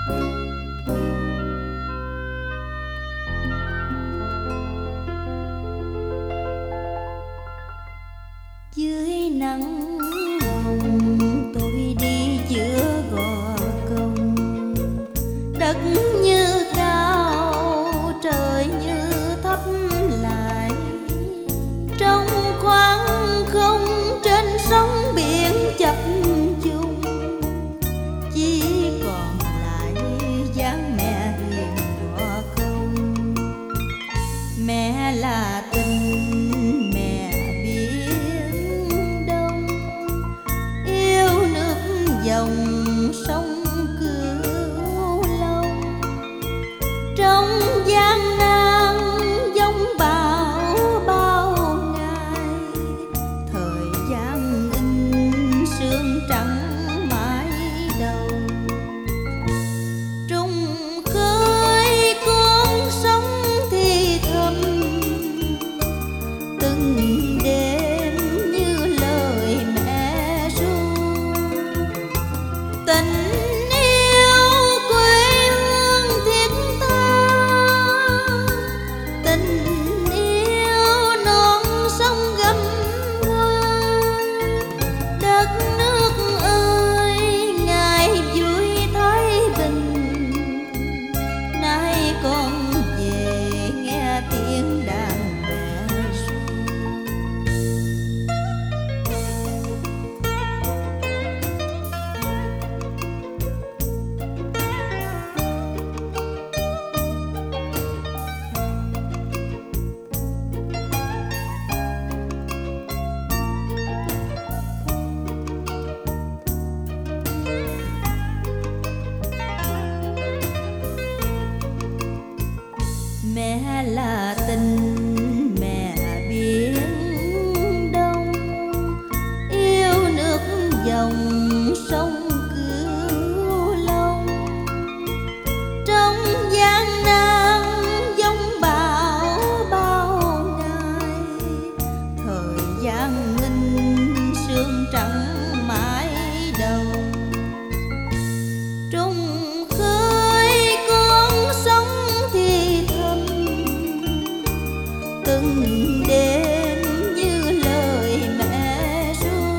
Dưới nắng hồng tôi đi giữa gò công, đất như cao trời như thấp lại, trong khoảng không trên sóng biển chập trùng, chỉ còn lại dáng mẹ hiền gò công. Mẹ là tình mẹ biển đông, yêu nước dòng sông Cửu Long, trong gian nan giông bão bao ngày, thời gian in sương trắng mãi đầu. Trùng khơi con sóng thì thầm, từng đêm như lời mẹ ru. Tình yêu quê hương thiết tha, tình yêu non sông gấm hoa. Đất nước ơi ngài vui thái bình, nay con về nghe tiếng đàn mẹ ru. Mẹ là tình mẹ biển đông, yêu nước dòng sông Cửu Long, trong gian nan giông bão bao ngày, thời gian nghinh sương trắng mãi đầu. Trùng khơi con sóng thì thầm, từng đêm như lời mẹ ru.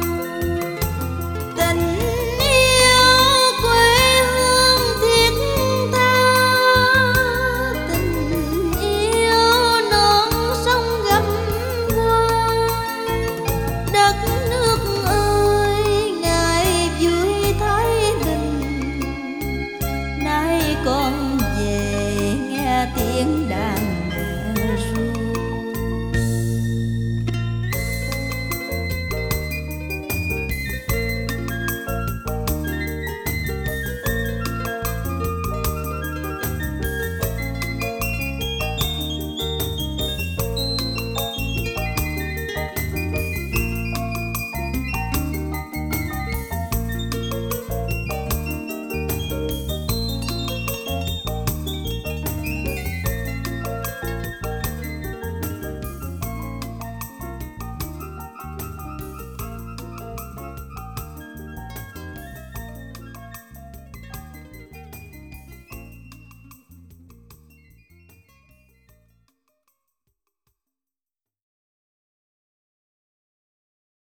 Tình yêu quê hương thiết tha, tình yêu non sông gấm hoa. Đất nước ơi ngài vui thái bình, nay con về nghe tiếng đàn